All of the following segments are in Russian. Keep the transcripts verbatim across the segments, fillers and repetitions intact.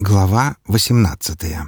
Глава восемнадцатая.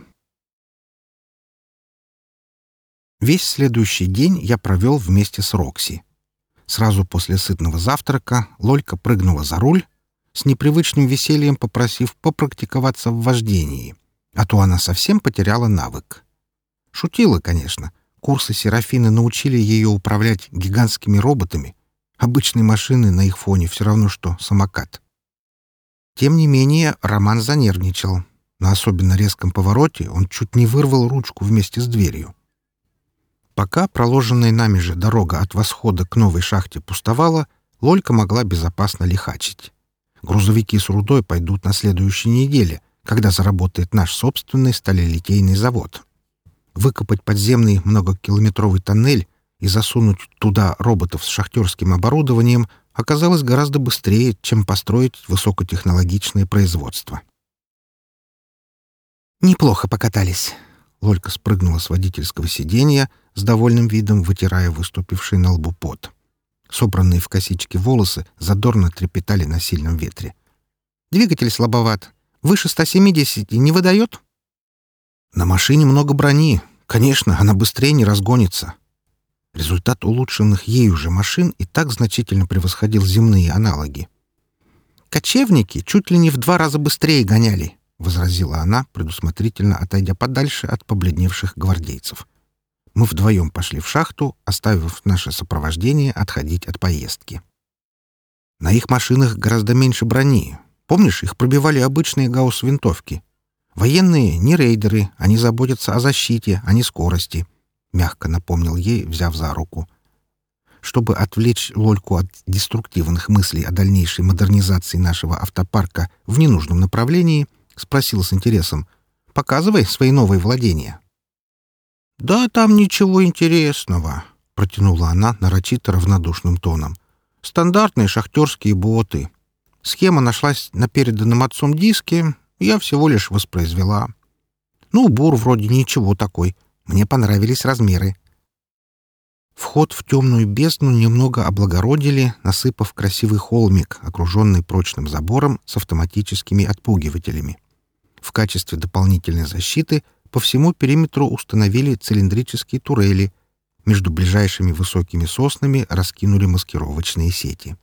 Весь следующий день я провел вместе с Рокси. Сразу после сытного завтрака Лолька прыгнула за руль, с непривычным весельем попросив попрактиковаться в вождении, а то она совсем потеряла навык. Шутила, конечно. Курсы Серафины научили ее управлять гигантскими роботами. Обычные машины на их фоне все равно, что самокат. Тем не менее, Роман занервничал. На особенно резком повороте он чуть не вырвал ручку вместе с дверью. Пока проложенная нами же дорога от восхода к новой шахте пустовала, Лолька могла безопасно лихачить. Грузовики с рудой пойдут на следующей неделе, когда заработает наш собственный сталелитейный завод. Выкопать подземный многокилометровый тоннель и засунуть туда роботов с шахтерским оборудованием оказалось гораздо быстрее, чем построить высокотехнологичное производство. «Неплохо покатались». Лолька спрыгнула с водительского сиденья, с довольным видом вытирая выступивший на лбу пот. Собранные в косички волосы задорно трепетали на сильном ветре. «Двигатель слабоват. Выше ста семидесяти не выдает?» «На машине много брони. Конечно, она быстрее не разгонится». Результат улучшенных ею же машин и так значительно превосходил земные аналоги. «Кочевники чуть ли не в два раза быстрее гоняли», — возразила она, предусмотрительно отойдя подальше от побледневших гвардейцев. Мы вдвоем пошли в шахту, оставив наше сопровождение отходить от поездки. На их машинах гораздо меньше брони. Помнишь, их пробивали обычные гаусс-винтовки? Военные не рейдеры, они заботятся о защите, а не скорости. Мягко напомнил ей, взяв за руку. Чтобы отвлечь Лольку от деструктивных мыслей о дальнейшей модернизации нашего автопарка в ненужном направлении, спросил с интересом: «Показывай свои новые владения». «Да там ничего интересного», — протянула она нарочито равнодушным тоном. «Стандартные шахтерские боты. Схема нашлась на переданном отцом диске, я всего лишь воспроизвела. Ну, бур вроде ничего такой. Мне понравились размеры». Вход в темную бездну немного облагородили, насыпав красивый холмик, окруженный прочным забором с автоматическими отпугивателями. В качестве дополнительной защиты по всему периметру установили цилиндрические турели. Между ближайшими высокими соснами раскинули маскировочные сети.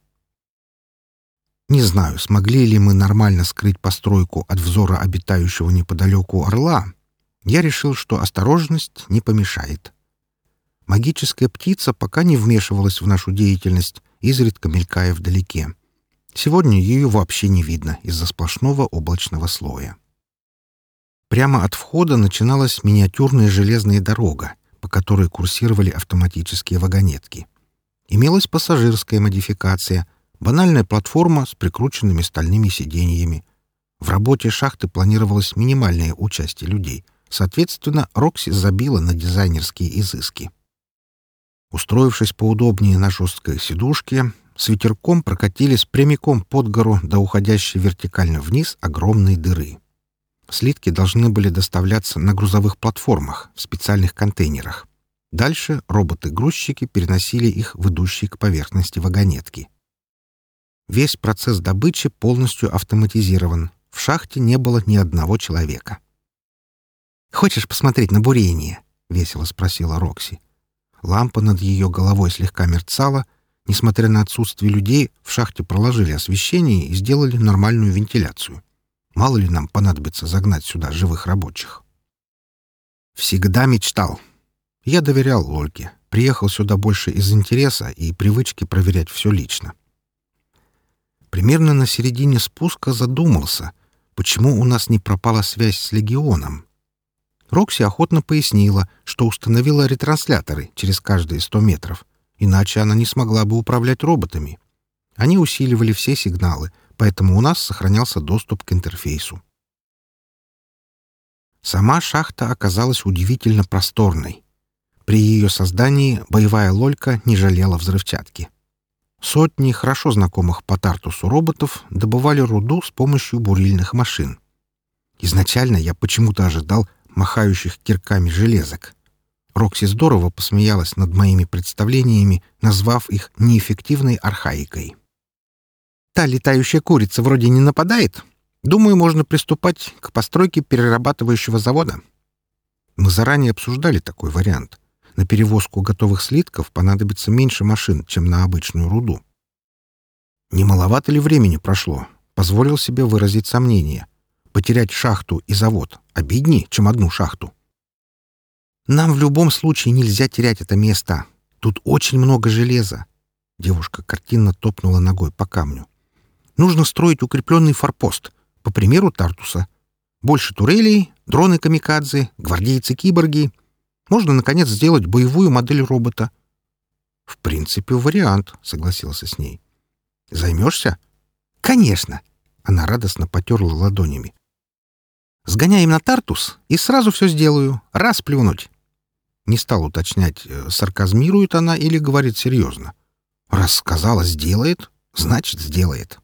Не знаю, смогли ли мы нормально скрыть постройку от взора обитающего неподалеку орла. Я решил, что осторожность не помешает. Магическая птица пока не вмешивалась в нашу деятельность, изредка мелькая вдалеке. Сегодня ее вообще не видно из-за сплошного облачного слоя. Прямо от входа начиналась миниатюрная железная дорога, по которой курсировали автоматические вагонетки. Имелась пассажирская модификация, банальная платформа с прикрученными стальными сиденьями. В работе шахты планировалось минимальное участие людей. Соответственно, Рокси забила на дизайнерские изыски. Устроившись поудобнее на жесткой сидушке, с ветерком прокатились прямиком под гору до уходящей вертикально вниз огромной дыры. Слитки должны были доставляться на грузовых платформах в специальных контейнерах. Дальше роботы-грузчики переносили их в идущие к поверхности вагонетки. Весь процесс добычи полностью автоматизирован. В шахте не было ни одного человека. «Хочешь посмотреть на бурение?» — весело спросила Рокси. Лампа над ее головой слегка мерцала. Несмотря на отсутствие людей, в шахте проложили освещение и сделали нормальную вентиляцию. Мало ли нам понадобится загнать сюда живых рабочих. Всегда мечтал. Я доверял Лольке. Приехал сюда больше из интереса и привычки проверять все лично. Примерно на середине спуска задумался, почему у нас не пропала связь с Легионом. Рокси охотно пояснила, что установила ретрансляторы через каждые сто метров, иначе она не смогла бы управлять роботами. Они усиливали все сигналы, поэтому у нас сохранялся доступ к интерфейсу. Сама шахта оказалась удивительно просторной. При ее создании боевая Лолька не жалела взрывчатки. Сотни хорошо знакомых по Тартусу роботов добывали руду с помощью бурильных машин. Изначально я почему-то ожидал махающих кирками железок. Рокси здорово посмеялась над моими представлениями, назвав их неэффективной архаикой. «Та летающая курица вроде не нападает. Думаю, можно приступать к постройке перерабатывающего завода. Мы заранее обсуждали такой вариант. На перевозку готовых слитков понадобится меньше машин, чем на обычную руду. Не маловато ли времени прошло? Позволил себе выразить сомнение. Потерять шахту и завод обиднее, чем одну шахту. Нам в любом случае нельзя терять это место. Тут очень много железа. Девушка картинно топнула ногой по камню. Нужно строить укрепленный форпост, по примеру Тартуса. Больше турелей, дроны-камикадзе, гвардейцы-киборги. Можно, наконец, сделать боевую модель робота. — В принципе, вариант, — согласился с ней. — Займешься? — Конечно. Она радостно потерла ладонями. — Сгоняем на Тартус и сразу все сделаю. Раз плюнуть. Не стал уточнять, сарказмирует она или говорит серьезно. Раз сказала «сделает», значит, сделает.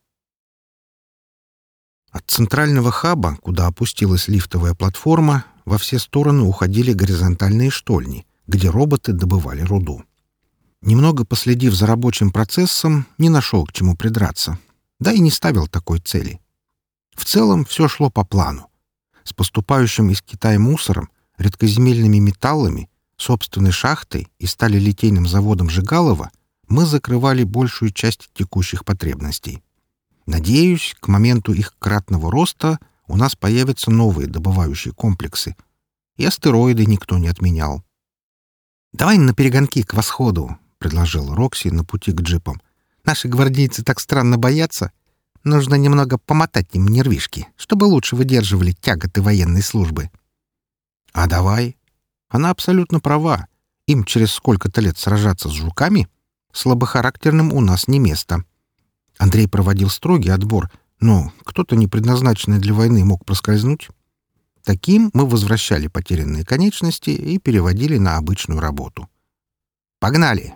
От центрального хаба, куда опустилась лифтовая платформа, во все стороны уходили горизонтальные штольни, где роботы добывали руду. Немного последив за рабочим процессом, не нашел к чему придраться. Да и не ставил такой цели. В целом все шло по плану. С поступающим из Китая мусором, редкоземельными металлами, собственной шахтой и сталелитейным заводом Жигалова мы закрывали большую часть текущих потребностей. Надеюсь, к моменту их кратного роста у нас появятся новые добывающие комплексы. И астероиды никто не отменял. «Давай на перегонки к восходу», — предложил Рокси на пути к джипам. «Наши гвардейцы так странно боятся. Нужно немного помотать им нервишки, чтобы лучше выдерживали тяготы военной службы». «А давай». Она абсолютно права. Им через сколько-то лет сражаться с жуками? Слабохарактерным у нас не место. Андрей проводил строгий отбор, но кто-то, не предназначенный для войны, мог проскользнуть. Таким мы возвращали потерянные конечности и переводили на обычную работу. Погнали!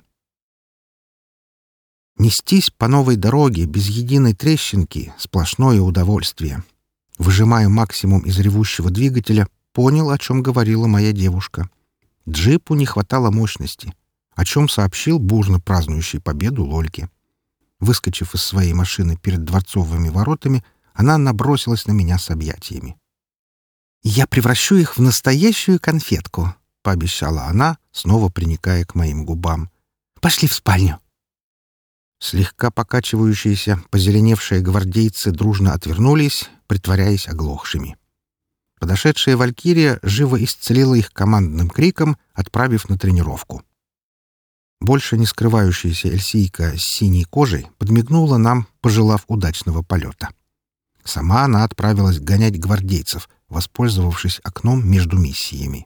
Нестись по новой дороге без единой трещинки — сплошное удовольствие. Выжимая максимум из ревущего двигателя, понял, о чем говорила моя девушка. Джипу не хватало мощности, о чем сообщил бурно празднующий победу Лольке. Выскочив из своей машины перед дворцовыми воротами, она набросилась на меня с объятиями. «Я превращу их в настоящую конфетку», — пообещала она, снова приникая к моим губам. «Пошли в спальню». Слегка покачивающиеся, позеленевшие гвардейцы дружно отвернулись, притворяясь оглохшими. Подошедшая Валькирия живо исцелила их командным криком, отправив на тренировку. Больше не скрывающаяся эльсийка с синей кожей подмигнула нам, пожелав удачного полета. Сама она отправилась гонять гвардейцев, воспользовавшись окном между миссиями.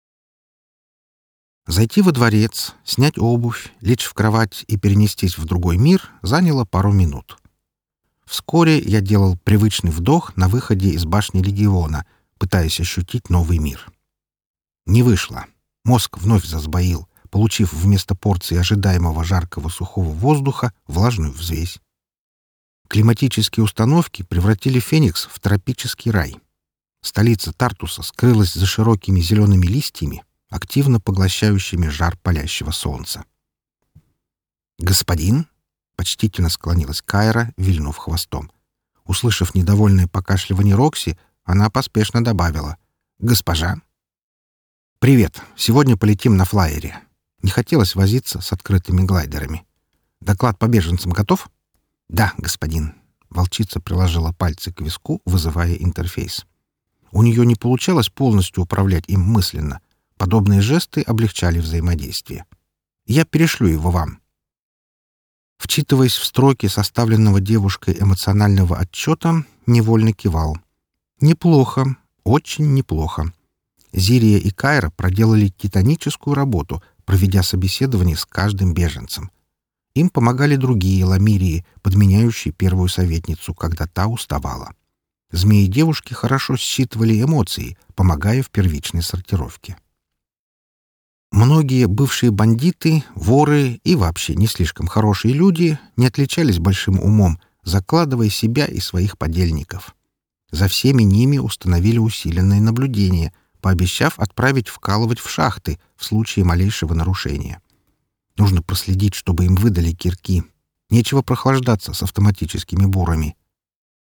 Зайти во дворец, снять обувь, лечь в кровать и перенестись в другой мир заняло пару минут. Вскоре я делал привычный вдох на выходе из башни Легиона, пытаясь ощутить новый мир. Не вышло. Мозг вновь засбоил, получив вместо порции ожидаемого жаркого сухого воздуха влажную взвесь. Климатические установки превратили Феникс в тропический рай. Столица Тартуса скрылась за широкими зелеными листьями, активно поглощающими жар палящего солнца. «Господин?» — почтительно склонилась Кайра, вильнув хвостом. Услышав недовольное покашливание Рокси, она поспешно добавила: «Госпожа». «Привет. Сегодня полетим на флайере. Не хотелось возиться с открытыми глайдерами. Доклад по беженцам готов?» «Да, господин». Волчица приложила пальцы к виску, вызывая интерфейс. У нее не получалось полностью управлять им мысленно. Подобные жесты облегчали взаимодействие. «Я перешлю его вам». Вчитываясь в строки составленного девушкой эмоционального отчета, невольно кивал. «Неплохо, очень неплохо». Зирия и Кайра проделали титаническую работу, проведя собеседование с каждым беженцем. Им помогали другие ламирии, подменяющие первую советницу, когда та уставала. Змеи-девушки хорошо считывали эмоции, помогая в первичной сортировке. Многие бывшие бандиты, воры и вообще не слишком хорошие люди не отличались большим умом, закладывая себя и своих подельников. За всеми ними установили усиленное наблюдение, пообещав отправить вкалывать в шахты в случае малейшего нарушения. Нужно проследить, чтобы им выдали кирки. Нечего прохлаждаться с автоматическими бурами.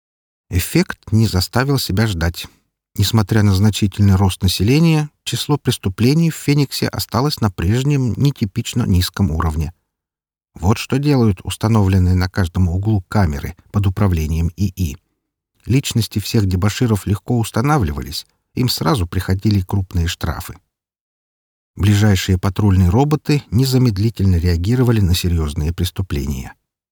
Эффект не заставил себя ждать. Несмотря на значительный рост населения, число преступлений в Фениксе осталось на прежнем, нетипично низком уровне. Вот что делают установленные на каждом углу камеры под управлением ИИ. Личности всех дебоширов легко устанавливались, им сразу приходили крупные штрафы. Ближайшие патрульные роботы незамедлительно реагировали на серьезные преступления.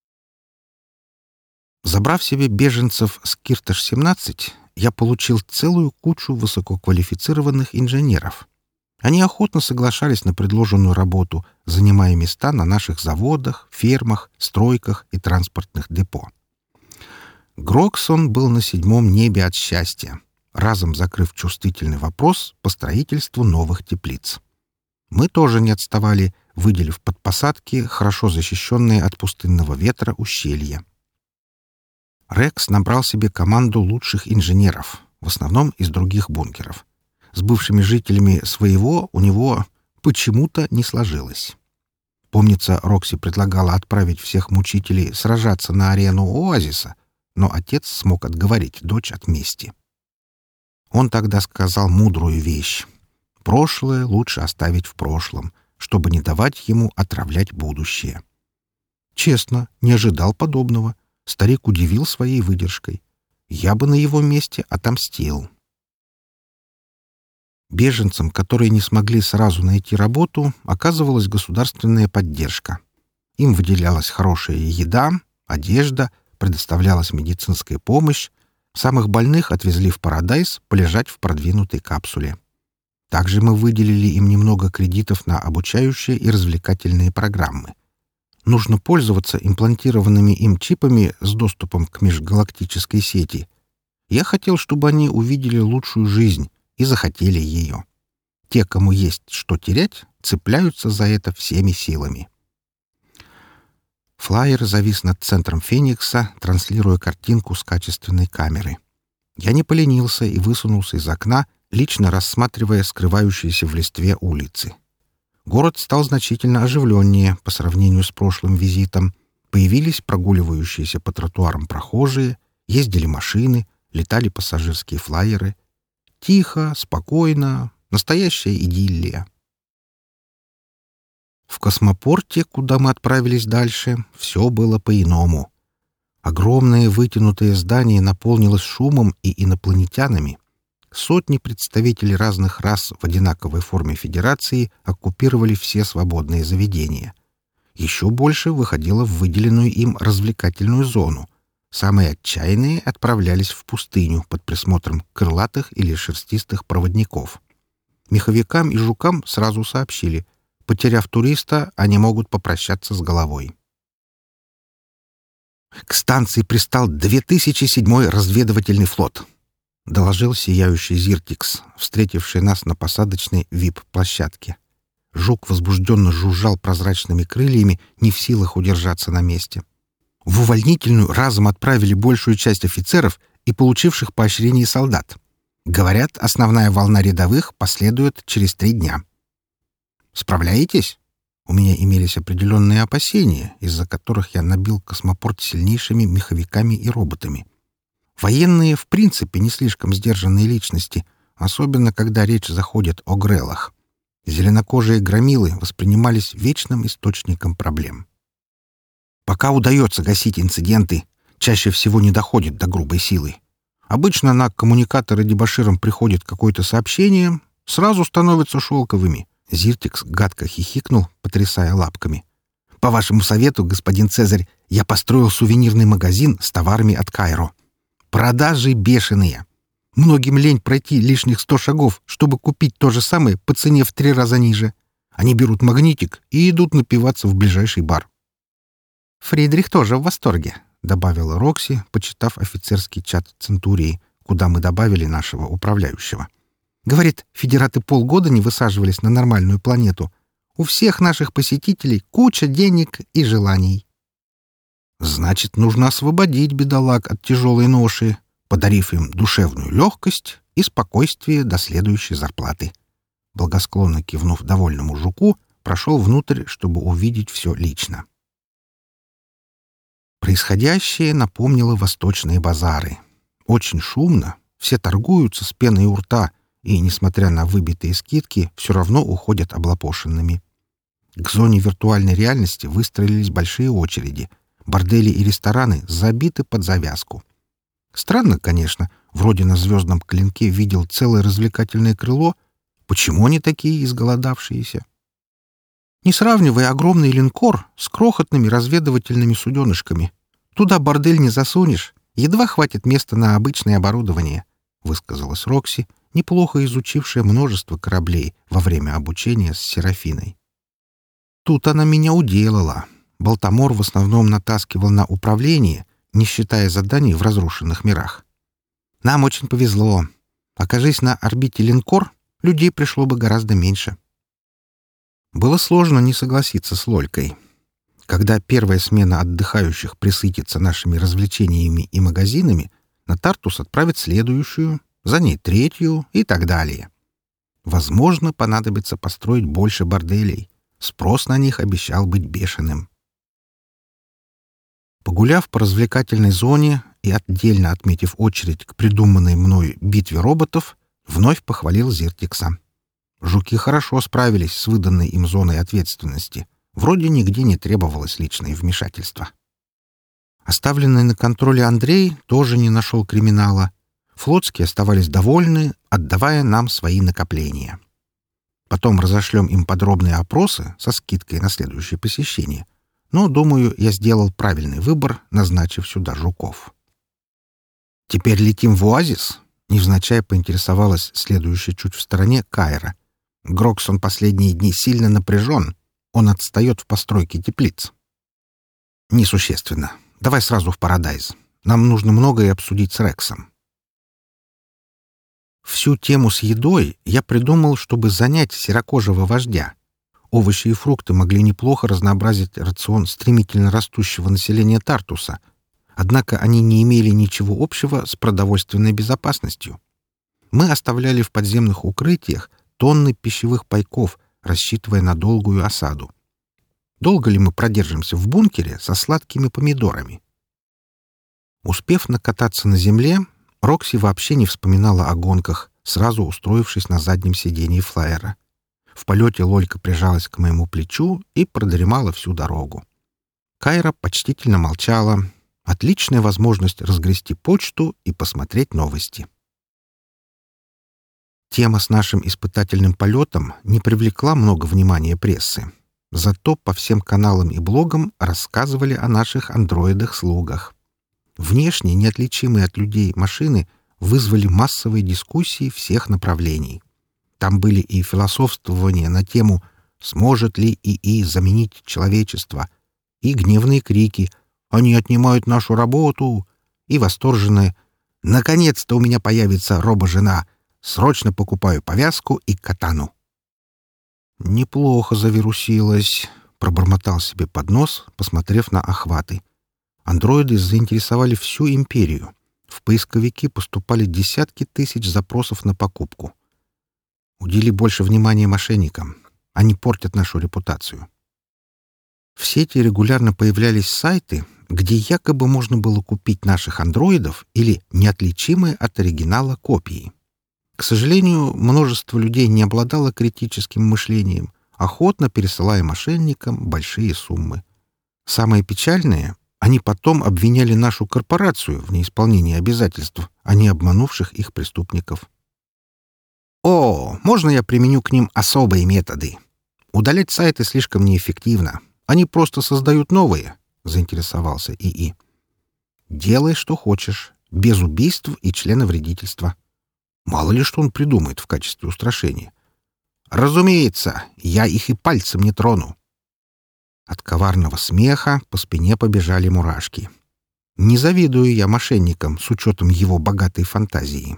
Забрав себе беженцев с Кирташ-семнадцать, я получил целую кучу высококвалифицированных инженеров. Они охотно соглашались на предложенную работу, занимая места на наших заводах, фермах, стройках и транспортных депо. Гроксон был на седьмом небе от счастья, разом закрыв чувствительный вопрос по строительству новых теплиц. Мы тоже не отставали, выделив под посадки хорошо защищенные от пустынного ветра ущелья. Рекс набрал себе команду лучших инженеров, в основном из других бункеров. С бывшими жителями своего у него почему-то не сложилось. Помнится, Рокси предлагала отправить всех мучителей сражаться на арену Оазиса, но отец смог отговорить дочь от мести. Он тогда сказал мудрую вещь. Прошлое лучше оставить в прошлом, чтобы не давать ему отравлять будущее. Честно, не ожидал подобного. Старик удивил своей выдержкой. Я бы на его месте отомстил. Беженцам, которые не смогли сразу найти работу, оказывалась государственная поддержка. Им выделялась хорошая еда, одежда, предоставлялась медицинская помощь. Самых больных отвезли в Парадайз полежать в продвинутой капсуле. Также мы выделили им немного кредитов на обучающие и развлекательные программы. Нужно пользоваться имплантированными им чипами с доступом к межгалактической сети. Я хотел, чтобы они увидели лучшую жизнь и захотели ее. Те, кому есть что терять, цепляются за это всеми силами. Флайер завис над центром Феникса, транслируя картинку с качественной камеры. Я не поленился и высунулся из окна, лично рассматривая скрывающиеся в листве улицы. Город стал значительно оживленнее по сравнению с прошлым визитом. Появились прогуливающиеся по тротуарам прохожие, ездили машины, летали пассажирские флайеры. Тихо, спокойно, настоящая идиллия. В космопорте, куда мы отправились дальше, все было по-иному. Огромное вытянутое здание наполнилось шумом и инопланетянами. Сотни представителей разных рас в одинаковой форме Федерации оккупировали все свободные заведения. Еще больше выходило в выделенную им развлекательную зону. Самые отчаянные отправлялись в пустыню под присмотром крылатых или шерстистых проводников. Меховикам и жукам сразу сообщили: потеряв туриста, они могут попрощаться с головой. «К станции пристал две тысячи седьмой разведывательный флот», — доложил сияющий Зиртикс, встретивший нас на посадочной ви ай пи-площадке. Жук возбужденно жужжал прозрачными крыльями, не в силах удержаться на месте. В увольнительную разом отправили большую часть офицеров и получивших поощрение солдат. Говорят, основная волна рядовых последует через три дня. Справляетесь? У меня имелись определенные опасения, из-за которых я набил космопорт сильнейшими меховиками и роботами. Военные, в принципе, не слишком сдержанные личности, особенно когда речь заходит о грелах. Зеленокожие громилы воспринимались вечным источником проблем. Пока удается гасить инциденты, чаще всего не доходит до грубой силы. Обычно на коммуникаторы дебоширам приходит какое-то сообщение, сразу становятся шелковыми. Зиртикс гадко хихикнул, потрясая лапками. «По вашему совету, господин Цезарь, я построил сувенирный магазин с товарами от Кайро. Продажи бешеные. Многим лень пройти лишних сто шагов, чтобы купить то же самое по цене в три раза ниже. Они берут магнитик и идут напиваться в ближайший бар». «Фридрих тоже в восторге», — добавила Рокси, почитав офицерский чат Центурии, куда мы добавили нашего управляющего. «Говорит, федераты полгода не высаживались на нормальную планету. У всех наших посетителей куча денег и желаний». «Значит, нужно освободить бедолаг от тяжелой ноши, подарив им душевную легкость и спокойствие до следующей зарплаты». Благосклонно кивнув довольному жуку, прошел внутрь, чтобы увидеть все лично. Происходящее напомнило восточные базары. Очень шумно, все торгуются с пеной у рта и, несмотря на выбитые скидки, все равно уходят облапошенными. К зоне виртуальной реальности выстроились большие очереди. Бордели и рестораны забиты под завязку. Странно, конечно, вроде на «Звездном клинке» видел целое развлекательное крыло. Почему они такие изголодавшиеся? Не сравнивая огромный линкор с крохотными разведывательными суденышками. Туда бордель не засунешь, едва хватит места на обычное оборудование, — высказалась Рокси, неплохо изучившая множество кораблей во время обучения с Серафиной. Тут она меня уделала. Балтамор в основном натаскивал на управление, не считая заданий в разрушенных мирах. Нам очень повезло. Окажись на орбите линкор, людей пришло бы гораздо меньше. Было сложно не согласиться с Лолькой. Когда первая смена отдыхающих присытится нашими развлечениями и магазинами, на Тартус отправят следующую, за ней третью и так далее. Возможно, понадобится построить больше борделей. Спрос на них обещал быть бешеным. Погуляв по развлекательной зоне и отдельно отметив очередь к придуманной мной битве роботов, вновь похвалил Зиртикса. Жуки хорошо справились с выданной им зоной ответственности. Вроде нигде не требовалось личное вмешательство. Оставленный на контроле Андрей тоже не нашел криминала. Флотские оставались довольны, отдавая нам свои накопления. Потом разошлем им подробные опросы со скидкой на следующее посещение. Но, думаю, я сделал правильный выбор, назначив сюда жуков. «Теперь летим в Оазис?» — невзначай поинтересовалась следующая чуть в стороне Кайра. «Гроксон последние дни сильно напряжен. Он отстает в постройке теплиц». «Несущественно. Давай сразу в Парадайз. Нам нужно многое обсудить с Рексом». Всю тему с едой я придумал, чтобы занять серокожего вождя. Овощи и фрукты могли неплохо разнообразить рацион стремительно растущего населения Тартуса, однако они не имели ничего общего с продовольственной безопасностью. Мы оставляли в подземных укрытиях тонны пищевых пайков, рассчитывая на долгую осаду. Долго ли мы продержимся в бункере со сладкими помидорами? Успев накататься на земле, Рокси вообще не вспоминала о гонках, сразу устроившись на заднем сиденье флайера. В полете Лолька прижалась к моему плечу и продремала всю дорогу. Кайра почтительно молчала. Отличная возможность разгрести почту и посмотреть новости. Тема с нашим испытательным полетом не привлекла много внимания прессы. Зато по всем каналам и блогам рассказывали о наших андроидах-слугах. Внешне неотличимые от людей машины вызвали массовые дискуссии всех направлений. Там были и философствования на тему «Сможет ли ИИ заменить человечество?» и гневные крики «Они отнимают нашу работу!» и восторженное «Наконец-то у меня появится робо-жена! Срочно покупаю повязку и катану!» «Неплохо завирусилась», — пробормотал себе под нос, посмотрев на охваты. Андроиды заинтересовали всю империю. В поисковики поступали десятки тысяч запросов на покупку. Удели больше внимания мошенникам. Они портят нашу репутацию. В сети регулярно появлялись сайты, где якобы можно было купить наших андроидов или неотличимые от оригинала копии. К сожалению, множество людей не обладало критическим мышлением, охотно пересылая мошенникам большие суммы. Самое печальное — они потом обвиняли нашу корпорацию в неисполнении обязательств, а не обманувших их преступников. «О, можно я применю к ним особые методы? Удалять сайты слишком неэффективно. Они просто создают новые», — заинтересовался ИИ. «Делай, что хочешь, без убийств и членовредительства. Мало ли что он придумает в качестве устрашения. Разумеется, я их и пальцем не трону». От коварного смеха по спине побежали мурашки. Не завидую я мошенникам с учетом его богатой фантазии.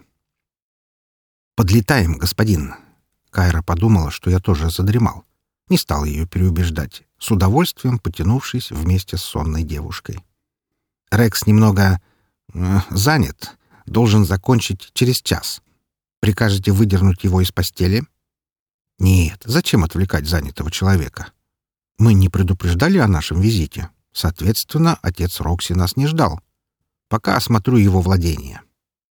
«Подлетаем, господин!» Кайра подумала, что я тоже задремал. Не стал ее переубеждать, с удовольствием потянувшись вместе с сонной девушкой. «Рекс немного э, занят. Должен закончить через час. Прикажете выдернуть его из постели?» «Нет, зачем отвлекать занятого человека? Мы не предупреждали о нашем визите. Соответственно, отец Рокси нас не ждал. Пока осмотрю его владение.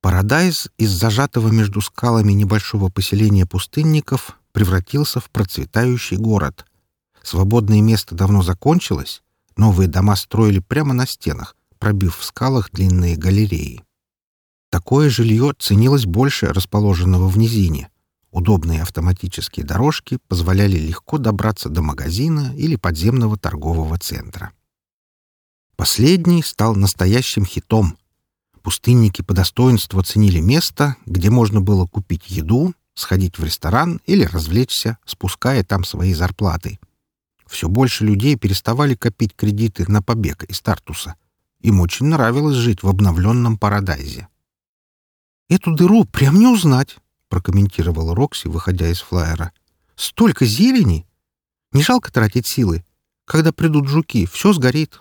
Парадайз из зажатого между скалами небольшого поселения пустынников превратился в процветающий город. Свободное место давно закончилось, новые дома строили прямо на стенах, пробив в скалах длинные галереи. Такое жилье ценилось больше расположенного в низине. Удобные автоматические дорожки позволяли легко добраться до магазина или подземного торгового центра. Последний стал настоящим хитом. Пустынники по достоинству оценили место, где можно было купить еду, сходить в ресторан или развлечься, спуская там свои зарплаты. Все больше людей переставали копить кредиты на побег из Тартуса. Им очень нравилось жить в обновленном Парадайзе. «Эту дыру прям не узнать», — прокомментировала Рокси, выходя из флайера. «Столько зелени! Не жалко тратить силы. Когда придут жуки, все сгорит».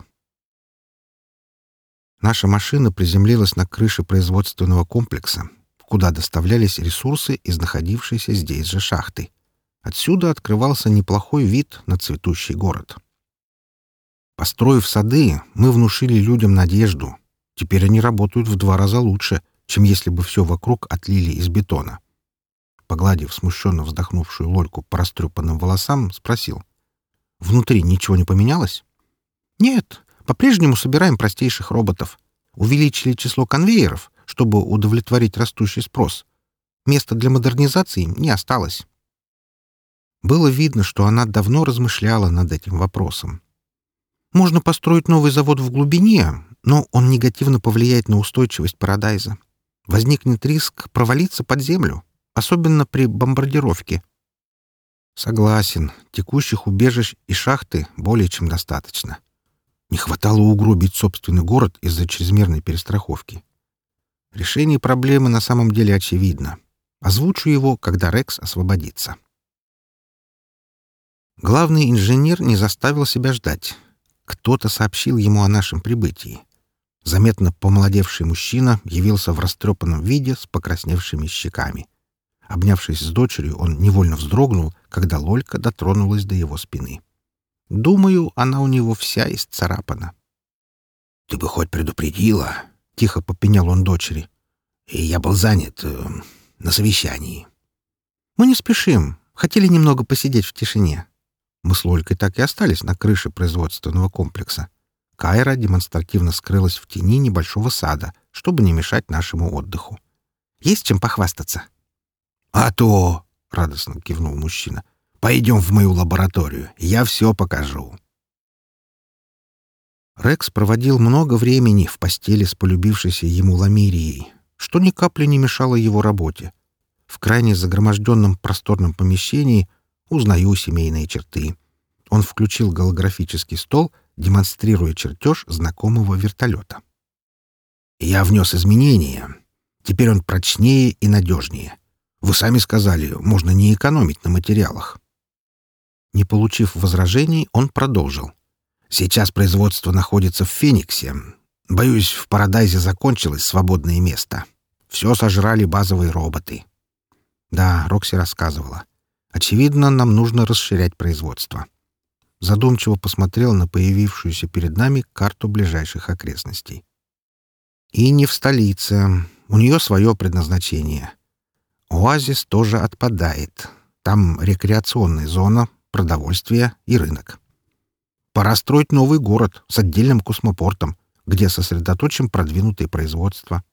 Наша машина приземлилась на крыше производственного комплекса, куда доставлялись ресурсы из находившейся здесь же шахты. Отсюда открывался неплохой вид на цветущий город. Построив сады, мы внушили людям надежду. Теперь они работают в два раза лучше, чем если бы все вокруг отлили из бетона. Погладив смущенно вздохнувшую Лольку по растрепанным волосам, спросил. «Внутри ничего не поменялось?» «Нет, по-прежнему собираем простейших роботов. Увеличили число конвейеров, чтобы удовлетворить растущий спрос. Места для модернизации не осталось». Было видно, что она давно размышляла над этим вопросом. «Можно построить новый завод в глубине, но он негативно повлияет на устойчивость Парадайза. Возникнет риск провалиться под землю, особенно при бомбардировке». «Согласен, текущих убежищ и шахты более чем достаточно. Не хватало угробить собственный город из-за чрезмерной перестраховки. Решение проблемы на самом деле очевидно. Озвучу его, когда Рекс освободится». Главный инженер не заставил себя ждать. Кто-то сообщил ему о нашем прибытии. Заметно помолодевший мужчина явился в растрепанном виде с покрасневшими щеками. Обнявшись с дочерью, он невольно вздрогнул, когда Лолька дотронулась до его спины. Думаю, она у него вся исцарапана. «Ты бы хоть предупредила», — тихо попенял он дочери. «И я был занят э, на совещании». «Мы не спешим. Хотели немного посидеть в тишине». Мы с Лолькой так и остались на крыше производственного комплекса. Кайра демонстративно скрылась в тени небольшого сада, чтобы не мешать нашему отдыху. «Есть чем похвастаться?» «А то!» — радостно кивнул мужчина. «Пойдем в мою лабораторию, я все покажу». Рекс проводил много времени в постели с полюбившейся ему Ламирией, что ни капли не мешало его работе. В крайне загроможденном просторном помещении узнаю семейные черты. Он включил голографический стол, демонстрируя чертеж знакомого вертолета. «Я внес изменения. Теперь он прочнее и надежнее. Вы сами сказали, можно не экономить на материалах». Не получив возражений, он продолжил. «Сейчас производство находится в Фениксе. Боюсь, в Парадайзе закончилось свободное место. Все сожрали базовые роботы». Да, Рокси рассказывала. Очевидно, нам нужно расширять производство. Задумчиво посмотрел на появившуюся перед нами карту ближайших окрестностей. И не в столице. У нее свое предназначение. Оазис тоже отпадает. Там рекреационная зона, продовольствие и рынок. Пора строить новый город с отдельным космопортом, где сосредоточим продвинутое производство.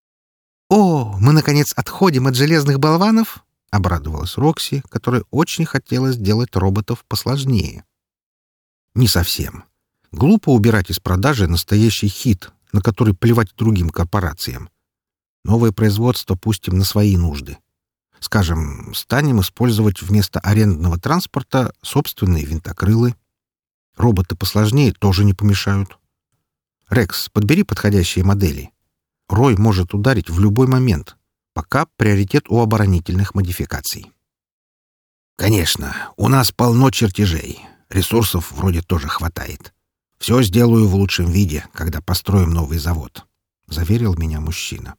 «О, мы, наконец, отходим от железных болванов!» — обрадовалась Рокси, которая очень хотела сделать роботов посложнее. «Не совсем. Глупо убирать из продажи настоящий хит, на который плевать другим корпорациям. Новое производство пустим на свои нужды. Скажем, станем использовать вместо арендного транспорта собственные винтокрылы. Роботы посложнее тоже не помешают. Рекс, подбери подходящие модели. Рой может ударить в любой момент. Пока приоритет у оборонительных модификаций». «Конечно, у нас полно чертежей. Ресурсов вроде тоже хватает. Все сделаю в лучшем виде, когда построим новый завод», — заверил меня мужчина.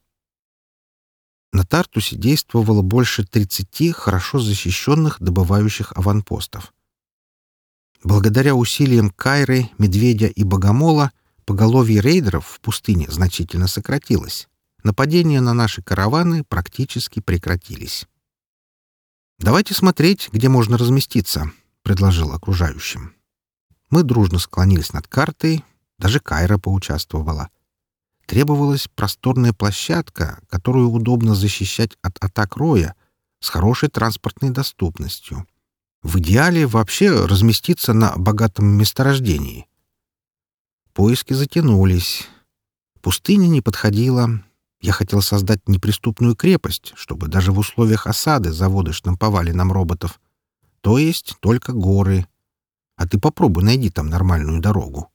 На Тартусе действовало больше тридцати хорошо защищенных добывающих аванпостов. Благодаря усилиям Кайры, Медведя и Богомола поголовье рейдеров в пустыне значительно сократилось. нападения на наши караваны практически прекратились. «Давайте смотреть, где можно разместиться», — предложил окружающим. Мы дружно склонились над картой, даже Кайра поучаствовала. Требовалась просторная площадка, которую удобно защищать от атак роя, с хорошей транспортной доступностью. В идеале вообще разместиться на богатом месторождении. Поиски затянулись. Пустыня не подходила. Я хотел создать неприступную крепость, чтобы даже в условиях осады заводы штамповали нам роботов. То есть только горы. А ты попробуй найди там нормальную дорогу.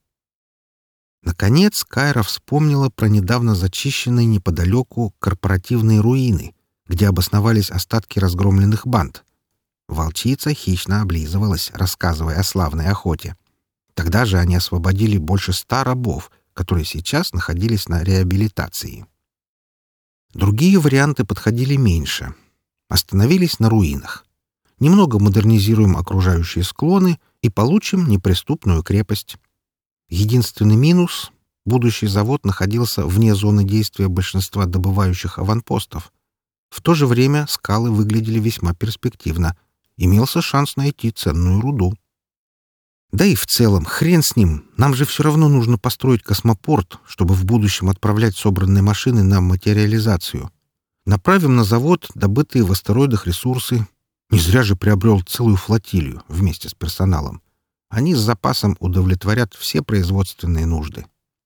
Наконец Кайра вспомнила про недавно зачищенные неподалеку корпоративные руины, где обосновались остатки разгромленных банд. Волчица хищно облизывалась, рассказывая о славной охоте. Тогда же они освободили больше ста рабов, которые сейчас находились на реабилитации. Другие варианты подходили меньше. Остановились на руинах. Немного модернизируем окружающие склоны и получим неприступную крепость. Единственный минус — будущий завод находился вне зоны действия большинства добывающих аванпостов. В то же время скалы выглядели весьма перспективно. Имелся шанс найти ценную руду. Да и в целом, хрен с ним, нам же все равно нужно построить космопорт, чтобы в будущем отправлять собранные машины на материализацию. Направим на завод добытые в астероидах ресурсы. Не зря же приобрел целую флотилию вместе с персоналом. Они с запасом удовлетворят все производственные нужды.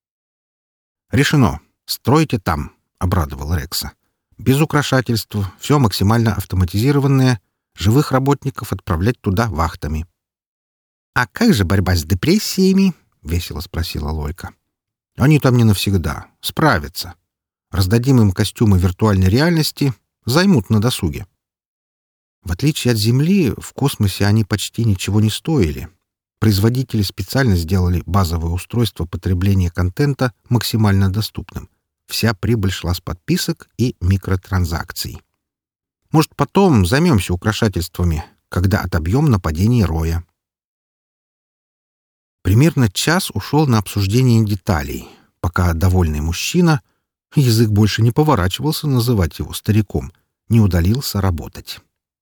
«Решено. Стройте там», — обрадовал Рекса. «Без украшательств, все максимально автоматизированное, живых работников отправлять туда вахтами». «А как же борьба с депрессиями?» — весело спросила Лойка. «Они там не навсегда. Справятся. Раздадим им костюмы виртуальной реальности, займут на досуге». В отличие от Земли, в космосе они почти ничего не стоили. Производители специально сделали базовое устройство потребления контента максимально доступным. Вся прибыль шла с подписок и микротранзакций. Может, потом займемся украшательствами, когда отобьем нападение роя. Примерно час ушел на обсуждение деталей, пока довольный мужчина, язык больше не поворачивался называть его стариком, не удалился работать.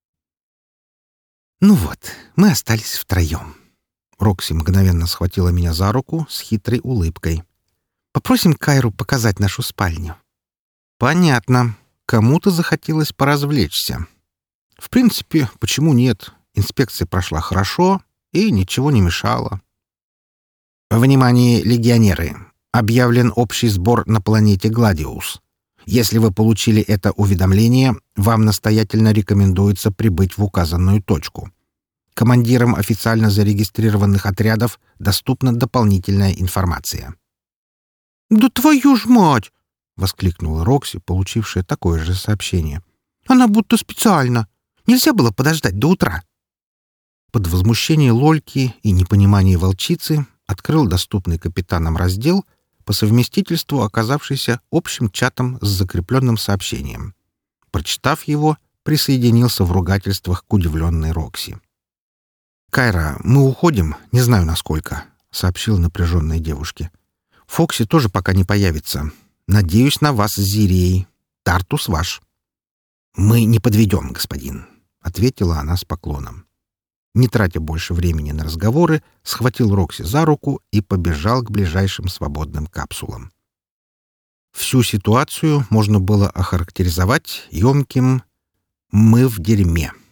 «Ну вот, мы остались втроем». Рокси мгновенно схватила меня за руку с хитрой улыбкой. «Попросим Кайру показать нашу спальню». «Понятно. Кому-то захотелось поразвлечься. В принципе, почему нет? Инспекция прошла хорошо и ничего не мешало». «Внимание, легионеры! Объявлен общий сбор на планете Гладиус. Если вы получили это уведомление, вам настоятельно рекомендуется прибыть в указанную точку. Командирам официально зарегистрированных отрядов доступна дополнительная информация». «Да твою ж мать!» — воскликнула Рокси, получившая такое же сообщение. «Она будто специально. Нельзя было подождать до утра». Под возмущение Лольки и непонимание волчицы открыл доступный капитаном раздел, по совместительству оказавшийся общим чатом с закрепленным сообщением. Прочитав его, присоединился в ругательствах к удивленной Рокси. «Кайра, мы уходим, не знаю насколько», — сообщил напряженной девушке. «Фокси тоже пока не появится. Надеюсь на вас с Зирией. Тартус ваш». «Мы не подведем, господин», — ответила она с поклоном. Не тратя больше времени на разговоры, схватил Рокси за руку и побежал к ближайшим свободным капсулам. Всю ситуацию можно было охарактеризовать емким «мы в дерьме».